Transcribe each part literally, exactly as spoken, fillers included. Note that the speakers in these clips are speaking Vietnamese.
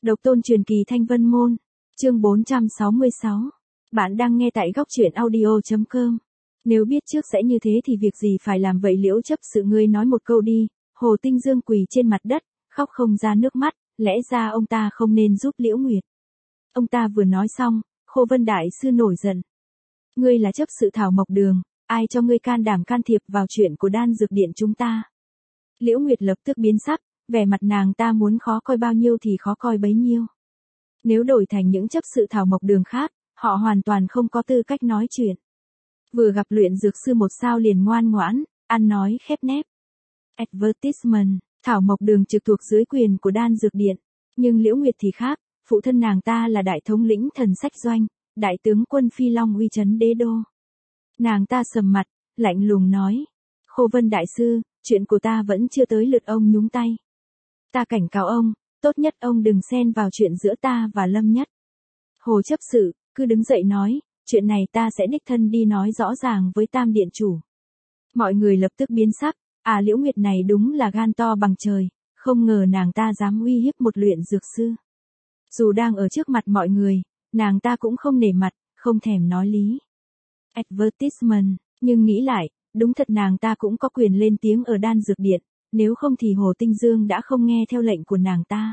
Độc tôn truyền kỳ Thanh Vân Môn, chương bốn trăm sáu mươi sáu. Bạn đang nghe tại góc truyện audio chấm com. Nếu biết trước sẽ như thế thì việc gì phải làm vậy Liễu chấp sự, ngươi nói một câu đi. Hồ Tinh Dương quỳ trên mặt đất, khóc không ra nước mắt, lẽ ra ông ta không nên giúp Liễu Nguyệt. Ông ta vừa nói xong, Khô Vân Đại Sư nổi giận. Ngươi là chấp sự Thảo Mộc Đường, ai cho ngươi can đảm can thiệp vào chuyện của đan dược điện chúng ta? Liễu Nguyệt lập tức biến sắc, vẻ mặt nàng ta muốn khó coi bao nhiêu thì khó coi bấy nhiêu. Nếu đổi thành những chấp sự Thảo Mộc Đường khác, họ hoàn toàn không có tư cách nói chuyện. Vừa gặp luyện dược sư một sao liền ngoan ngoãn, ăn nói khép nép. Advertisement, Thảo Mộc Đường trực thuộc dưới quyền của đan dược điện. Nhưng Liễu Nguyệt thì khác, phụ thân nàng ta là đại thống lĩnh thần sách doanh, đại tướng quân Phi Long uy trấn đế đô. Nàng ta sầm mặt, lạnh lùng nói. Khô Vân Đại Sư, chuyện của ta vẫn chưa tới lượt ông nhúng tay. Ta cảnh cáo ông, tốt nhất ông đừng xen vào chuyện giữa ta và Lâm Nhất. Hồ chấp sự, cứ đứng dậy nói, chuyện này ta sẽ đích thân đi nói rõ ràng với Tam Điện Chủ. Mọi người lập tức biến sắc, à Liễu Nguyệt này đúng là gan to bằng trời, không ngờ nàng ta dám uy hiếp một luyện dược sư. Dù đang ở trước mặt mọi người, nàng ta cũng không nể mặt, không thèm nói lý. Advertisement, nhưng nghĩ lại, đúng thật nàng ta cũng có quyền lên tiếng ở đan dược điện, nếu không thì Hồ Tinh Dương đã không nghe theo lệnh của nàng ta.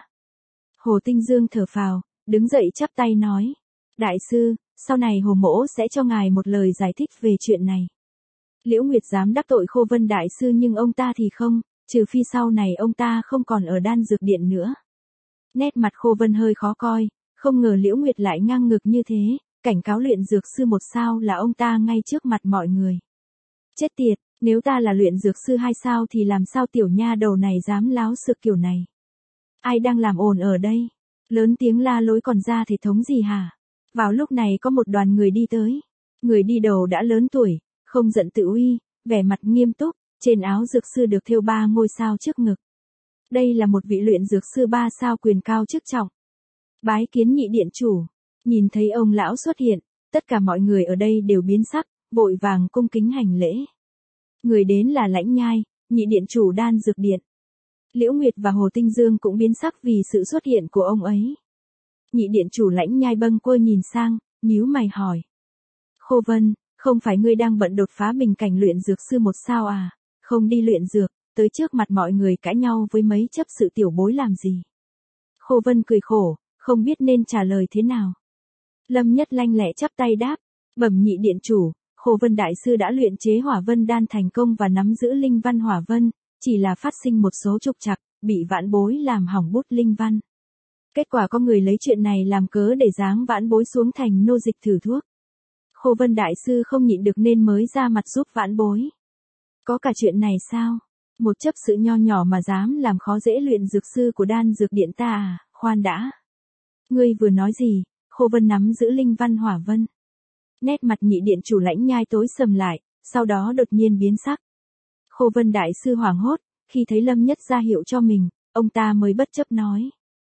Hồ Tinh Dương thở phào, đứng dậy chắp tay nói. Đại sư, sau này Hồ Mỗ sẽ cho ngài một lời giải thích về chuyện này. Liễu Nguyệt dám đắc tội Khô Vân Đại Sư nhưng ông ta thì không, trừ phi sau này ông ta không còn ở đan dược điện nữa. Nét mặt Khô Vân hơi khó coi, không ngờ Liễu Nguyệt lại ngang ngực như thế, cảnh cáo luyện dược sư một sao là ông ta ngay trước mặt mọi người. Chết tiệt, nếu ta là luyện dược sư hai sao thì làm sao tiểu nha đầu này dám láo xược kiểu này? Ai đang làm ồn ở đây? Lớn tiếng la lối còn ra thể thống gì hả? Vào lúc này có một đoàn người đi tới. Người đi đầu đã lớn tuổi, không giận tự uy, vẻ mặt nghiêm túc, trên áo dược sư được thêu ba ngôi sao trước ngực. Đây là một vị luyện dược sư ba sao quyền cao chức trọng. Bái kiến nhị điện chủ. Nhìn thấy ông lão xuất hiện, tất cả mọi người ở đây đều biến sắc, vội vàng cung kính hành lễ. Người đến là Lãnh Nhai, nhị điện chủ đan dược điện. Liễu Nguyệt và Hồ Tinh Dương cũng biến sắc vì sự xuất hiện của ông ấy. Nhị điện chủ Lãnh Nhai bâng quơ nhìn sang, nhíu mày hỏi. Khô Vân, không phải ngươi đang bận đột phá bình cảnh luyện dược sư một sao à, không đi luyện dược, tới trước mặt mọi người cãi nhau với mấy chấp sự tiểu bối làm gì? Khô Vân cười khổ, không biết nên trả lời thế nào. Lâm Nhất lanh lẹ chắp tay đáp, bẩm nhị điện chủ, Khô Vân Đại Sư đã luyện chế hỏa vân đan thành công và nắm giữ linh văn hỏa vân, chỉ là phát sinh một số trục trặc, bị vãn bối làm hỏng bút linh văn. Kết quả có người lấy chuyện này làm cớ để giáng vãn bối xuống thành nô dịch thử thuốc. Khô Vân Đại Sư không nhịn được nên mới ra mặt giúp vãn bối. Có cả chuyện này sao? Một chấp sự nho nhỏ mà dám làm khó dễ luyện dược sư của đan dược điện ta à, khoan đã. Ngươi vừa nói gì? Khô Vân nắm giữ linh văn hỏa vân. Nét mặt nhị điện chủ Lãnh Nhai tối sầm lại, sau đó đột nhiên biến sắc. Khô Vân Đại Sư hoảng hốt, khi thấy Lâm Nhất ra hiệu cho mình, ông ta mới bất chấp nói.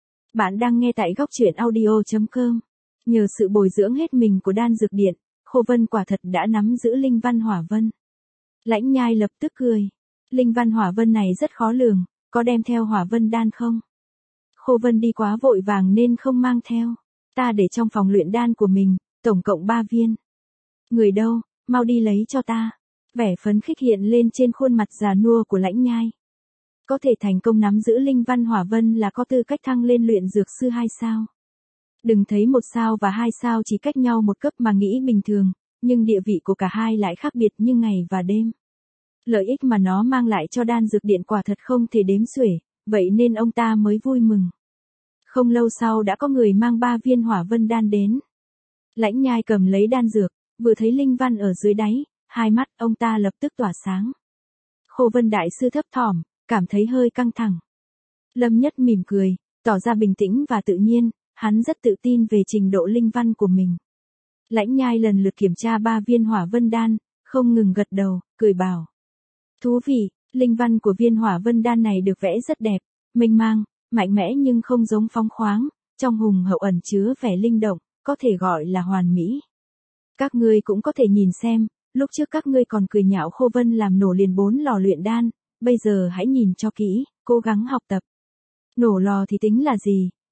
Bạn đang nghe tại góc truyện audio chấm com. Nhờ sự bồi dưỡng hết mình của đan dược điện, Khô Vân quả thật đã nắm giữ linh văn hỏa vân. Lãnh Nhai lập tức cười. Linh văn hỏa vân này rất khó lường, có đem theo hỏa vân đan không? Khô Vân đi quá vội vàng nên không mang theo. Ta để trong phòng luyện đan của mình, tổng cộng ba viên. Người đâu, mau đi lấy cho ta. Vẻ phấn khích hiện lên trên khuôn mặt già nua của Lãnh Nhai. Có thể thành công nắm giữ linh văn hỏa vân là có tư cách thăng lên luyện dược sư hai sao. Đừng thấy một sao và hai sao chỉ cách nhau một cấp mà nghĩ bình thường, nhưng địa vị của cả hai lại khác biệt như ngày và đêm. Lợi ích mà nó mang lại cho đan dược điện quả thật không thể đếm xuể, vậy nên ông ta mới vui mừng. Không lâu sau đã có người mang ba viên hỏa vân đan đến. Lãnh Nhai cầm lấy đan dược, vừa thấy linh văn ở dưới đáy, hai mắt ông ta lập tức tỏa sáng. Khô Vân Đại Sư thấp thỏm, cảm thấy hơi căng thẳng. Lâm Nhất mỉm cười, tỏ ra bình tĩnh và tự nhiên, hắn rất tự tin về trình độ linh văn của mình. Lãnh Nhai lần lượt kiểm tra ba viên hỏa vân đan, không ngừng gật đầu, cười bảo. Thú vị, linh văn của viên hỏa vân đan này được vẽ rất đẹp, mênh mang, mạnh mẽ nhưng không giống phóng khoáng, trong hùng hậu ẩn chứa vẻ linh động, có thể gọi là hoàn mỹ. Các ngươi cũng có thể nhìn xem, lúc trước các ngươi còn cười nhạo Khô Vân làm nổ liền bốn lò luyện đan, bây giờ hãy nhìn cho kỹ, cố gắng học tập. Nổ lò thì tính là gì,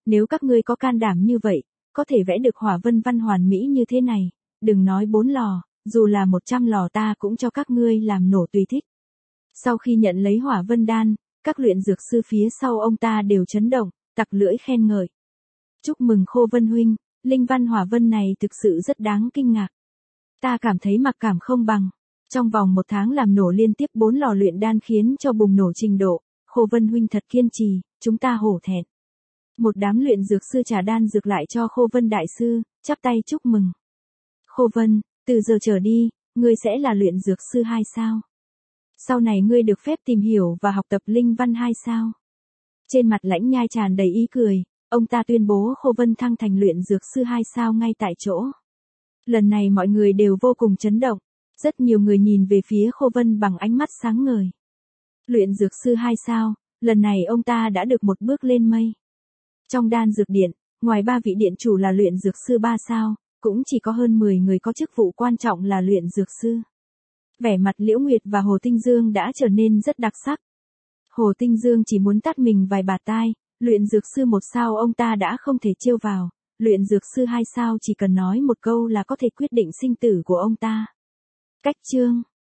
Nếu các ngươi có can đảm như vậy, có thể vẽ được hỏa vân văn hoàn mỹ như thế này, đừng nói bốn lò, dù là một trăm lò ta cũng cho các ngươi làm nổ tùy thích. Sau khi nhận lấy hỏa vân đan, các luyện dược sư phía sau ông ta đều chấn động, tặc lưỡi khen ngợi. Chúc mừng Khô Vân huynh, linh văn hỏa vân này thực sự rất đáng kinh ngạc. Ta cảm thấy mặc cảm không bằng. Trong vòng một tháng làm nổ liên tiếp bốn lò luyện đan khiến cho bùng nổ trình độ, Khô Vân huynh thật kiên trì, chúng ta hổ thẹn. Một đám luyện dược sư trả đan dược lại cho Khô Vân đại sư, chắp tay chúc mừng. Khô Vân, từ giờ trở đi, ngươi sẽ là luyện dược sư hai sao. Sau này ngươi được phép tìm hiểu và học tập linh văn hai sao. Trên mặt Lãnh Nhai tràn đầy ý cười, ông ta tuyên bố Khô Vân thăng thành luyện dược sư hai sao ngay tại chỗ. Lần này mọi người đều vô cùng chấn động, rất nhiều người nhìn về phía Khô Vân bằng ánh mắt sáng ngời. Luyện dược sư hai sao, lần này ông ta đã được một bước lên mây. Trong đan dược điện, ngoài ba vị điện chủ là luyện dược sư ba sao, cũng chỉ có hơn mười người có chức vụ quan trọng là luyện dược sư. Vẻ mặt Liễu Nguyệt và Hồ Tinh Dương đã trở nên rất đặc sắc. Hồ Tinh Dương chỉ muốn tát mình vài bạt tai, luyện dược sư một sao ông ta đã không thể trêu vào, luyện dược sư hai sao chỉ cần nói một câu là có thể quyết định sinh tử của ông ta. Cách chương